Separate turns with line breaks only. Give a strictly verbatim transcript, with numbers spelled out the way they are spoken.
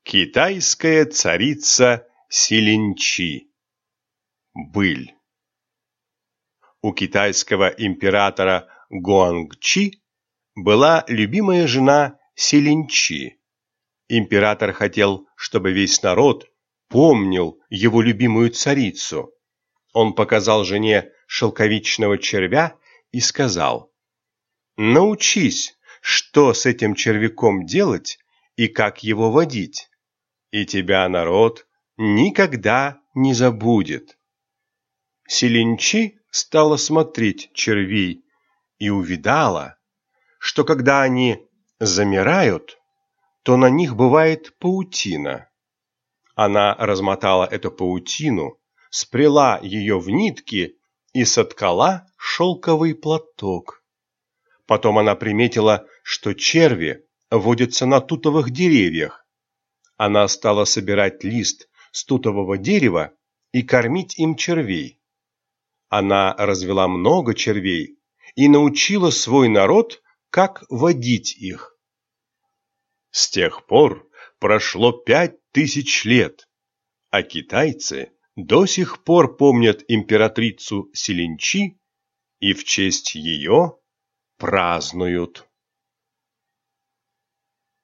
Китайская царица Силинчи. Быль. У китайского императора Гуангчи была любимая жена Силинчи. Император хотел, чтобы весь народ помнил его любимую царицу. Он показал жене шелковичного червя и сказал: «Научись, что с этим червяком делать и как его водить, и тебя народ никогда не забудет». Силинчи стала смотреть червей и увидала, что когда они замирают, то на них бывает паутина. Она размотала эту паутину, сплела ее в нитки и соткала шелковый платок. Потом она приметила, что черви водятся на тутовых деревьях. Она стала собирать лист с тутового дерева и кормить им червей. Она развела много червей и научила свой народ, как водить их. С тех пор прошло пять тысяч лет, а китайцы до сих пор помнят императрицу Силинчи и в честь ее празднуют.